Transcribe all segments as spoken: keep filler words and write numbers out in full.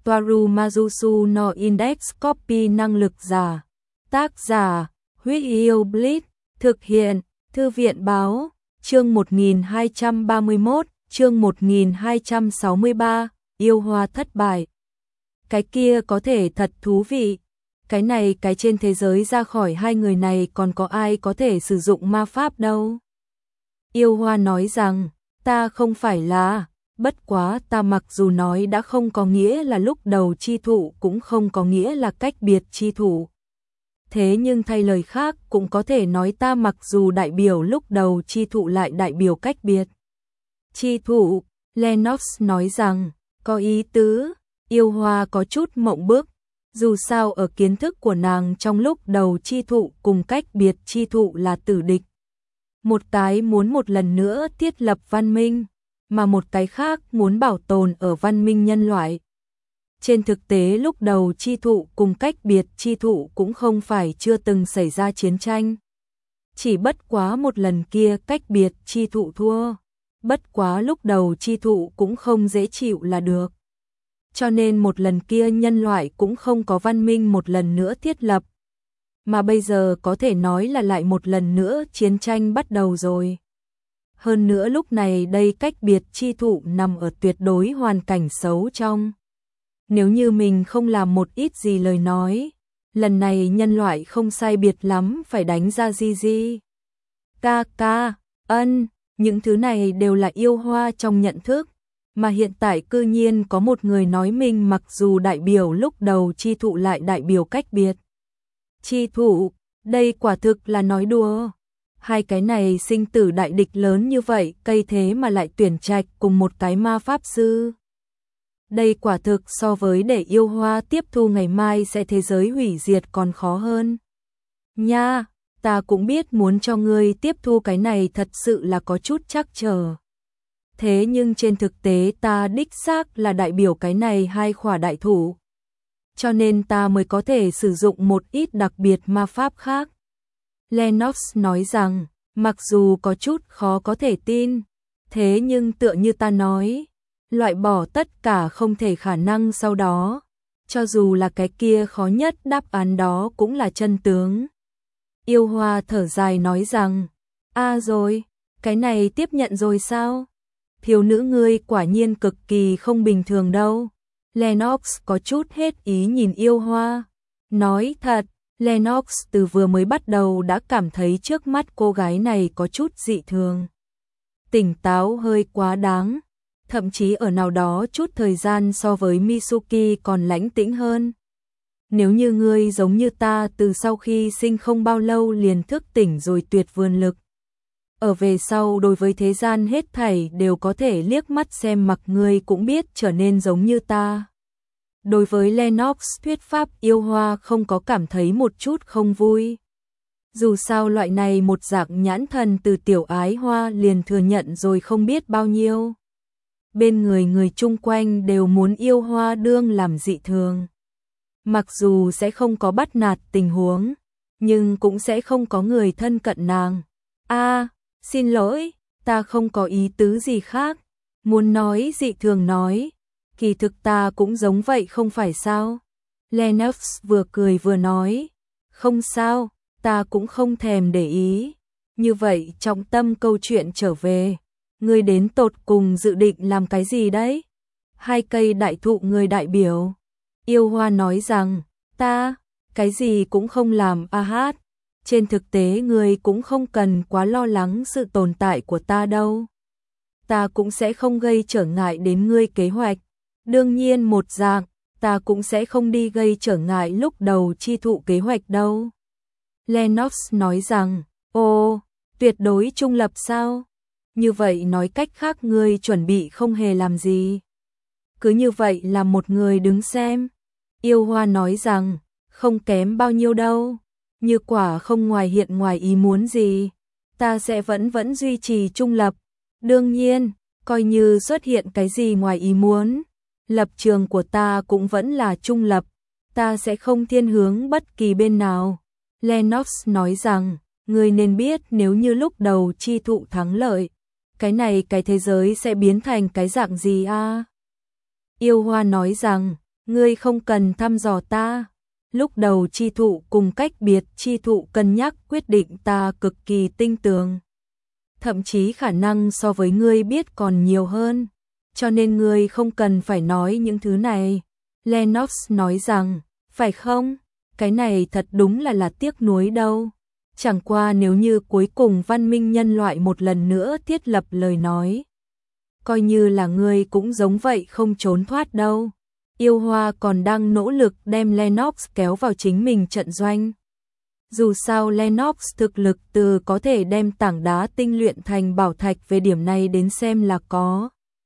Toaru Majusu no Index Copy năng lực giả. Tác giả, Huyết Yêu Blitz, thực hiện, Thư viện báo, chương một nghìn hai trăm ba mươi mốt, chương một nghìn hai trăm sáu mươi ba, yêu hoa thất bại. Cái kia có thể thật thú vị. Cái này cái trên thế giới ra khỏi hai người này còn có ai có thể sử dụng ma pháp đâu. Yêu hoa nói rằng, ta không phải là, bất quá ta mặc dù nói đã không có nghĩa là lúc đầu chi thụ cũng không có nghĩa là cách biệt chi thụ. Thế nhưng thay lời khác cũng có thể nói ta mặc dù đại biểu lúc đầu chi thụ lại đại biểu cách biệt. Chi thụ, Lennox nói rằng, có ý tứ, yêu hoa có chút mộng bức. Dù sao ở kiến thức của nàng trong lúc đầu chi thụ cùng cách biệt chi thụ là tử địch. Một cái muốn một lần nữa thiết lập văn minh, mà một cái khác muốn bảo tồn ở văn minh nhân loại. Trên thực tế lúc đầu chi thụ cùng cách biệt chi thụ cũng không phải chưa từng xảy ra chiến tranh. Chỉ bất quá một lần kia cách biệt chi thụ thua. Bất quá lúc đầu chi thụ cũng không dễ chịu là được. Cho nên một lần kia nhân loại cũng không có văn minh một lần nữa thiết lập. Mà bây giờ có thể nói là lại một lần nữa chiến tranh bắt đầu rồi. Hơn nữa lúc này đây cách biệt chi thụ nằm ở tuyệt đối hoàn cảnh xấu trong. Nếu như mình không làm một ít gì lời nói, lần này nhân loại không sai biệt lắm phải đánh ra di di. Ca ca, ân, những thứ này đều là yêu hoa trong nhận thức. Mà hiện tại cư nhiên có một người nói mình mặc dù đại biểu lúc đầu chi thụ lại đại biểu cách biệt. Chi thụ, đây quả thực là nói đùa. Hai cái này sinh tử đại địch lớn như vậy, cây thế mà lại tuyển trạch cùng một cái ma pháp sư. Đây quả thực so với để yêu hoa tiếp thu ngày mai sẽ thế giới hủy diệt còn khó hơn. Nha, ta cũng biết muốn cho ngươi tiếp thu cái này thật sự là có chút trắc trở. Thế nhưng trên thực tế ta đích xác là đại biểu cái này hai khỏa đại thủ. Cho nên ta mới có thể sử dụng một ít đặc biệt ma pháp khác. Lennox nói rằng, mặc dù có chút khó có thể tin, thế nhưng tựa như ta nói, loại bỏ tất cả không thể khả năng sau đó, cho dù là cái kia khó nhất đáp án đó cũng là chân tướng. Yêu hoa thở dài nói rằng, a rồi, cái này tiếp nhận rồi sao? Thiếu nữ ngươi quả nhiên cực kỳ không bình thường đâu. Lennox có chút hết ý nhìn yêu hoa. Nói thật, Lennox từ vừa mới bắt đầu đã cảm thấy trước mắt cô gái này có chút dị thường. Tỉnh táo hơi quá đáng. Thậm chí ở nào đó chút thời gian so với Mitsuki còn lãnh tĩnh hơn. Nếu như ngươi giống như ta từ sau khi sinh không bao lâu liền thức tỉnh rồi tuyệt vườn lực. Ở về sau đối với thế gian hết thảy đều có thể liếc mắt xem mặc ngươi cũng biết trở nên giống như ta. Đối với Lennox thuyết pháp yêu hoa không có cảm thấy một chút không vui. Dù sao loại này một dạng nhãn thần từ tiểu ái hoa liền thừa nhận rồi không biết bao nhiêu. Bên người người chung quanh đều muốn yêu hoa đương làm dị thường. Mặc dù sẽ không có bắt nạt tình huống, nhưng cũng sẽ không có người thân cận nàng. A, xin lỗi, ta không có ý tứ gì khác. Muốn nói dị thường nói, kỳ thực ta cũng giống vậy không phải sao? Lennox vừa cười vừa nói, không sao, ta cũng không thèm để ý. Như vậy trọng tâm câu chuyện trở về. Ngươi đến tột cùng dự định làm cái gì đấy? Hai cây đại thụ người đại biểu. Yêu hoa nói rằng, ta, cái gì cũng không làm a hát. Trên thực tế ngươi cũng không cần quá lo lắng sự tồn tại của ta đâu. Ta cũng sẽ không gây trở ngại đến ngươi kế hoạch. Đương nhiên một dạng, ta cũng sẽ không đi gây trở ngại lúc đầu chi thụ kế hoạch đâu. Lennox nói rằng, ồ, tuyệt đối trung lập sao? Như vậy nói cách khác ngươi chuẩn bị không hề làm gì. Cứ như vậy là một người đứng xem. Yêu hoa nói rằng, không kém bao nhiêu đâu. Như quả không ngoài hiện ngoài ý muốn gì, ta sẽ vẫn vẫn duy trì trung lập. Đương nhiên, coi như xuất hiện cái gì ngoài ý muốn, lập trường của ta cũng vẫn là trung lập. Ta sẽ không thiên hướng bất kỳ bên nào. Lennox nói rằng, ngươi nên biết nếu như lúc đầu chi thụ thắng lợi, cái này cái thế giới sẽ biến thành cái dạng gì a? Yêu hoa nói rằng, Ngươi không cần thăm dò ta. Lúc đầu chi thụ cùng cách biệt chi thụ cân nhắc quyết định ta cực kỳ tinh tường. Thậm chí khả năng so với ngươi biết còn nhiều hơn. Cho nên ngươi không cần phải nói những thứ này. Lennox nói rằng, phải không? Cái này thật đúng là là tiếc nuối đâu. Chẳng qua nếu như cuối cùng văn minh nhân loại một lần nữa thiết lập lời nói. Coi như là ngươi cũng giống vậy không trốn thoát đâu. Yêu Hoa còn đang nỗ lực đem Lennox kéo vào chính mình trận doanh. Dù sao Lennox thực lực từ có thể đem tảng đá tinh luyện thành bảo thạch về điểm này đến xem là có.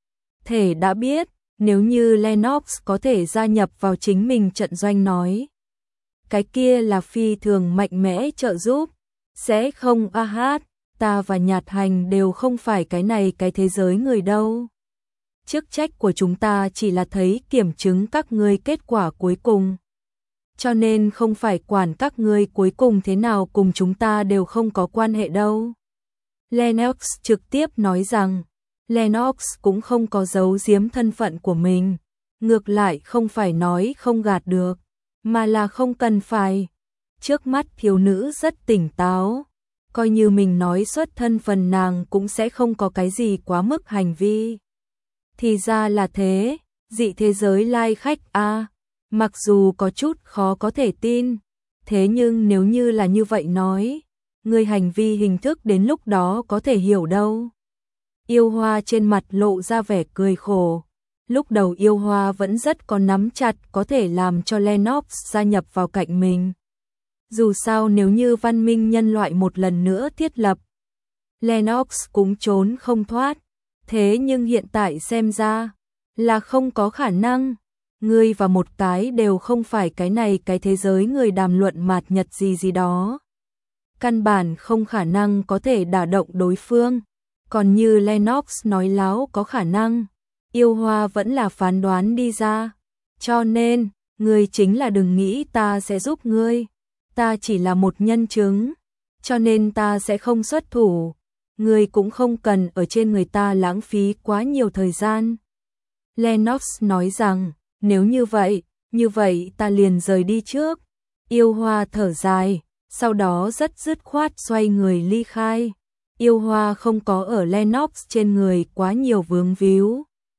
Thể đã biết, nếu như Lennox có thể gia nhập vào chính mình trận doanh nói. Cái kia là phi thường mạnh mẽ trợ giúp. Sẽ không a hát, ta và Nhạt Hành đều không phải cái này cái thế giới người đâu. Chức trách của chúng ta chỉ là thấy kiểm chứng các ngươi kết quả cuối cùng. Cho nên không phải quản các ngươi cuối cùng thế nào cùng chúng ta đều không có quan hệ đâu. Lennox trực tiếp nói rằng, Lennox cũng không có giấu giếm thân phận của mình. Ngược lại không phải nói không gạt được, mà là không cần phải. Trước mắt thiếu nữ rất tỉnh táo. Coi như mình nói xuất thân phần nàng cũng sẽ không có cái gì quá mức hành vi. Thì ra là thế, dị thế giới lai khách a, mặc dù có chút khó có thể tin, thế nhưng nếu như là như vậy nói, người hành vi hình thức đến lúc đó có thể hiểu đâu. Yêu Hoa trên mặt lộ ra vẻ cười khổ. Lúc đầu Yêu Hoa vẫn rất có nắm chặt có thể làm cho Lennox gia nhập vào cạnh mình. Dù sao nếu như văn minh nhân loại một lần nữa thiết lập, Lennox cũng trốn không thoát. Thế nhưng hiện tại xem ra là không có khả năng. Ngươi và một cái đều không phải cái này cái thế giới người đàm luận mạt nhật gì gì đó. Căn bản không khả năng có thể đả động đối phương. Còn như Lennox nói láo có khả năng, Yêu Hoa vẫn là phán đoán đi ra. Cho nên, ngươi chính là đừng nghĩ ta sẽ giúp ngươi. Ta chỉ là một nhân chứng, cho nên ta sẽ không xuất thủ. Ngươi cũng không cần ở trên người ta lãng phí quá nhiều thời gian. Lennox nói rằng, nếu như vậy, như vậy ta liền rời đi trước. Yêu Hoa thở dài, sau đó rất dứt khoát xoay người ly khai. Yêu Hoa không có ở Lennox trên người quá nhiều vướng víu.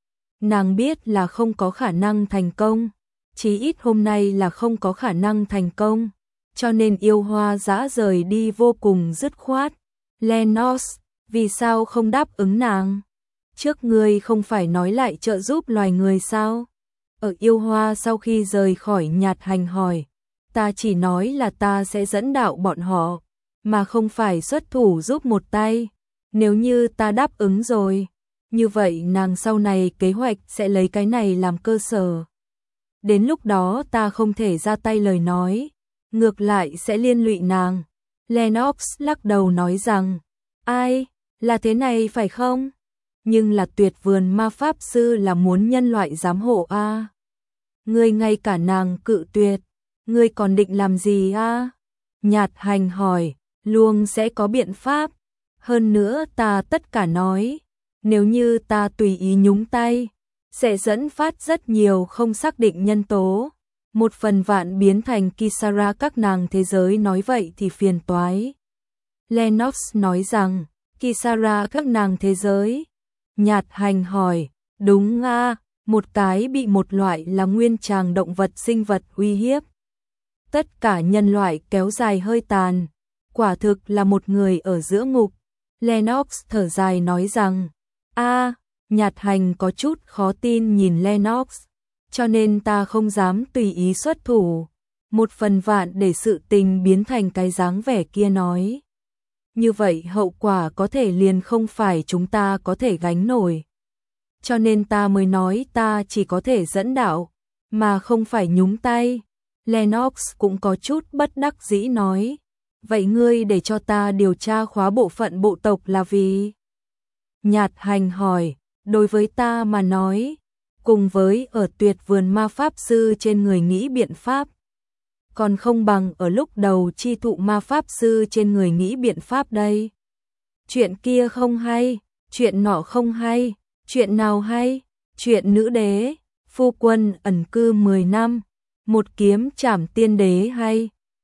Nàng biết là không có khả năng thành công, chí ít hôm nay là không có khả năng thành công. Cho nên Yêu Hoa dã rời đi vô cùng dứt khoát. Lennox, vì sao không đáp ứng nàng? Trước ngươi không phải nói lại trợ giúp loài người sao? Ở Yêu Hoa sau khi rời khỏi Nhạt Hành hỏi, ta chỉ nói là ta sẽ dẫn đạo bọn họ, mà không phải xuất thủ giúp một tay. Nếu như ta đáp ứng rồi, như vậy nàng sau này kế hoạch sẽ lấy cái này làm cơ sở. Đến lúc đó ta không thể ra tay lời nói, ngược lại sẽ liên lụy nàng. Lennox lắc đầu nói rằng, ai, là thế này phải không? Nhưng là Tuyệt Vườn Ma Pháp Sư là muốn nhân loại giám hộ a. À? Ngươi ngay cả nàng cự tuyệt, ngươi còn định làm gì a? À? Nhạt Hành hỏi, luôn sẽ có biện pháp. Hơn nữa ta tất cả nói, nếu như ta tùy ý nhúng tay, sẽ dẫn phát rất nhiều không xác định nhân tố. Một phần vạn biến thành Kisara các nàng thế giới nói vậy thì phiền toái. Lennox nói rằng, Kisara các nàng thế giới. Nhạt Hành hỏi, đúng a, à, một cái bị một loại là nguyên tràng động vật sinh vật uy hiếp. Tất cả nhân loại kéo dài hơi tàn, quả thực là một người ở giữa ngục. Lennox thở dài nói rằng, a, à, Nhạt Hành có chút khó tin nhìn Lennox, cho nên ta không dám tùy ý xuất thủ. Một phần vạn để sự tình biến thành cái dáng vẻ kia nói. Như vậy hậu quả có thể liền không phải chúng ta có thể gánh nổi. Cho nên ta mới nói ta chỉ có thể dẫn đạo, mà không phải nhúng tay. Lennox cũng có chút bất đắc dĩ nói. Vậy ngươi để cho ta điều tra khóa bộ phận bộ tộc là vì? Nhạt Hành hỏi, đối với ta mà nói, cùng với ở Tuyệt Vườn Ma Pháp Sư trên người nghĩ biện pháp, còn không bằng ở lúc đầu chi thụ ma pháp sư trên người nghĩ biện pháp đây. Chuyện kia không hay, chuyện nọ không hay, chuyện nào hay, chuyện nữ đế, Phu quân ẩn cư mười năm, một kiếm trảm tiên đế hay